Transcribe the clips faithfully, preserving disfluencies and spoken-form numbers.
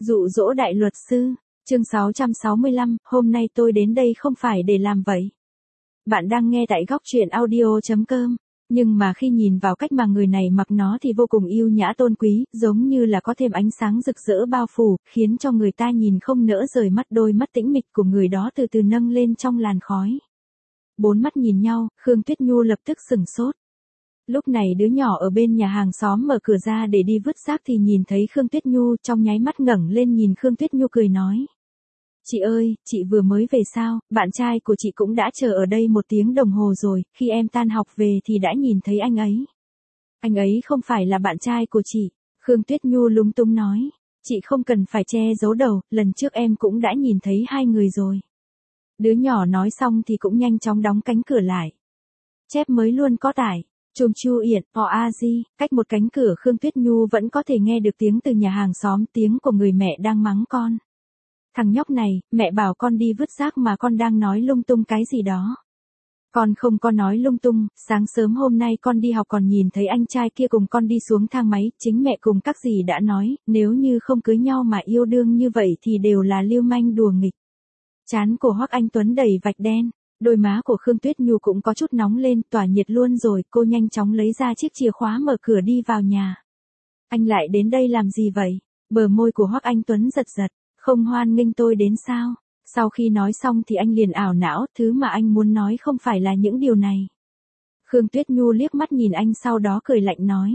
Dụ dỗ đại luật sư, chương sáu trăm sáu mươi lăm, hôm nay tôi đến đây không phải để làm vậy. Bạn đang nghe tại góc truyện audio chấm com, nhưng mà khi nhìn vào cách mà người này mặc nó thì vô cùng yêu nhã tôn quý, giống như là có thêm ánh sáng rực rỡ bao phủ, khiến cho người ta nhìn không nỡ rời mắt. Đôi mắt tĩnh mịch của người đó từ từ nâng lên trong làn khói. Bốn mắt nhìn nhau, Khương Tuyết Nhu lập tức sửng sốt. Lúc này đứa nhỏ ở bên nhà hàng xóm mở cửa ra để đi vứt rác thì nhìn thấy Khương Tuyết Nhu, trong nháy mắt ngẩng lên nhìn Khương Tuyết Nhu cười nói. Chị ơi, chị vừa mới về sao, bạn trai của chị cũng đã chờ ở đây một tiếng đồng hồ rồi, khi em tan học về thì đã nhìn thấy anh ấy. Anh ấy không phải là bạn trai của chị, Khương Tuyết Nhu lúng túng nói. Chị không cần phải che giấu đầu, lần trước em cũng đã nhìn thấy hai người rồi. Đứa nhỏ nói xong thì cũng nhanh chóng đóng cánh cửa lại. Chép mới luôn có tải. Chôm chu yển, o a di, cách một cánh cửa Khương Tuyết Nhu vẫn có thể nghe được tiếng từ nhà hàng xóm, tiếng của người mẹ đang mắng con. Thằng nhóc này, mẹ bảo con đi vứt rác mà con đang nói lung tung cái gì đó. Con không có nói lung tung, sáng sớm hôm nay con đi học còn nhìn thấy anh trai kia cùng con đi xuống thang máy, chính mẹ cùng các dì đã nói, nếu như không cưới nhau mà yêu đương như vậy thì đều là lưu manh đùa nghịch. Trán của Hoắc Anh Tuấn đầy vạch đen. Đôi má của Khương Tuyết Nhu cũng có chút nóng lên, tỏa nhiệt luôn rồi, cô nhanh chóng lấy ra chiếc chìa khóa mở cửa đi vào nhà. Anh lại đến đây làm gì vậy? Bờ môi của Hoắc Anh Tuấn giật giật, không hoan nghênh tôi đến sao? Sau khi nói xong thì anh liền ảo não, thứ mà anh muốn nói không phải là những điều này. Khương Tuyết Nhu liếc mắt nhìn anh sau đó cười lạnh nói.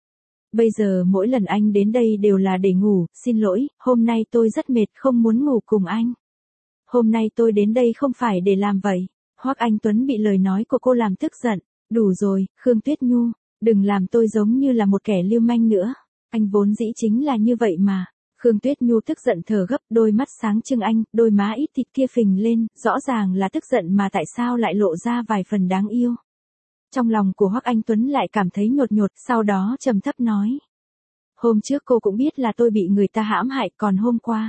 Bây giờ mỗi lần anh đến đây đều là để ngủ, xin lỗi, hôm nay tôi rất mệt không muốn ngủ cùng anh. Hôm nay tôi đến đây không phải để làm vậy. Hoắc Anh Tuấn bị lời nói của cô làm tức giận. Đủ rồi, Khương Tuyết Nhu, đừng làm tôi giống như là một kẻ lưu manh nữa. Anh vốn dĩ chính là như vậy mà. Khương Tuyết Nhu tức giận thở gấp, đôi mắt sáng trưng anh, đôi má ít thịt kia phình lên, rõ ràng là tức giận mà tại sao lại lộ ra vài phần đáng yêu. Trong lòng của Hoắc Anh Tuấn lại cảm thấy nhột nhột, sau đó trầm thấp nói. Hôm trước cô cũng biết là tôi bị người ta hãm hại, còn hôm qua.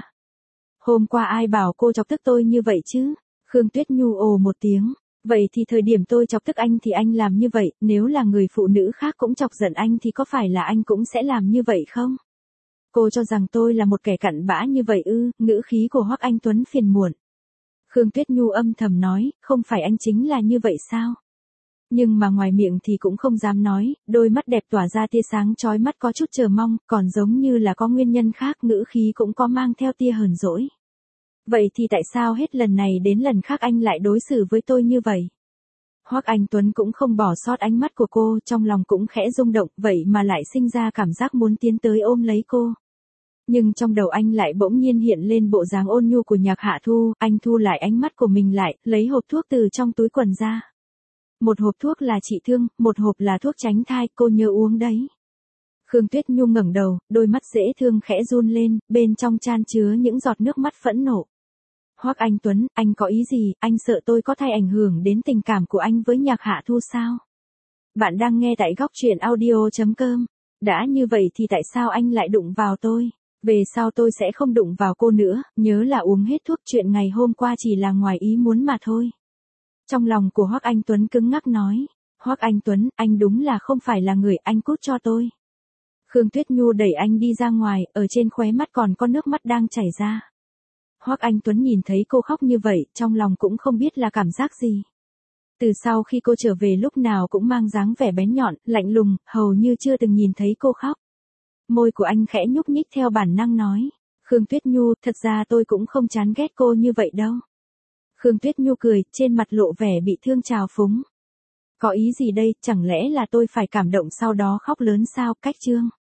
Hôm qua ai bảo cô chọc tức tôi như vậy chứ? Khương Tuyết Nhu ồ một tiếng. Vậy thì thời điểm tôi chọc tức anh thì anh làm như vậy, nếu là người phụ nữ khác cũng chọc giận anh thì có phải là anh cũng sẽ làm như vậy không? Cô cho rằng tôi là một kẻ cặn bã như vậy ư? Ngữ khí của Hoắc Anh Tuấn phiền muộn. Khương Tuyết Nhu âm thầm nói, không phải anh chính là như vậy sao? Nhưng mà ngoài miệng thì cũng không dám nói, đôi mắt đẹp tỏa ra tia sáng chói mắt có chút chờ mong, còn giống như là có nguyên nhân khác, ngữ khí cũng có mang theo tia hờn dỗi. Vậy thì tại sao hết lần này đến lần khác anh lại đối xử với tôi như vậy? Hoắc Anh Tuấn cũng không bỏ sót ánh mắt của cô, trong lòng cũng khẽ rung động, vậy mà lại sinh ra cảm giác muốn tiến tới ôm lấy cô. Nhưng trong đầu anh lại bỗng nhiên hiện lên bộ dáng ôn nhu của Nhạc Hạ Thu, anh thu lại ánh mắt của mình lại, lấy hộp thuốc từ trong túi quần ra. Một hộp thuốc là trị thương, một hộp là thuốc tránh thai, cô nhớ uống đấy. Khương Tuyết Nhu ngẩng đầu, đôi mắt dễ thương khẽ run lên, bên trong chan chứa những giọt nước mắt phẫn nộ. Hoắc Anh Tuấn, anh có ý gì, anh sợ tôi có thay ảnh hưởng đến tình cảm của anh với Nhạc Hạ Thu sao? Bạn đang nghe tại góc truyện audio chấm com. Đã như vậy thì tại sao anh lại đụng vào tôi? Về sau tôi sẽ không đụng vào cô nữa, nhớ là uống hết thuốc, chuyện ngày hôm qua chỉ là ngoài ý muốn mà thôi. Trong lòng của Hoắc Anh Tuấn cứng ngắc nói. Hoắc Anh Tuấn, anh đúng là không phải là người, anh cút cho tôi. Khương Tuyết Nhu đẩy anh đi ra ngoài, ở trên khóe mắt còn có nước mắt đang chảy ra. Hoắc Anh Tuấn nhìn thấy cô khóc như vậy, trong lòng cũng không biết là cảm giác gì. Từ sau khi cô trở về lúc nào cũng mang dáng vẻ bén nhọn, lạnh lùng, hầu như chưa từng nhìn thấy cô khóc. Môi của anh khẽ nhúc nhích theo bản năng nói. Khương Tuyết Nhu, thật ra tôi cũng không chán ghét cô như vậy đâu. Khương Tuyết Nhu cười, trên mặt lộ vẻ bị thương trào phúng. Có ý gì đây, chẳng lẽ là tôi phải cảm động sau đó khóc lớn sao? Cách chương.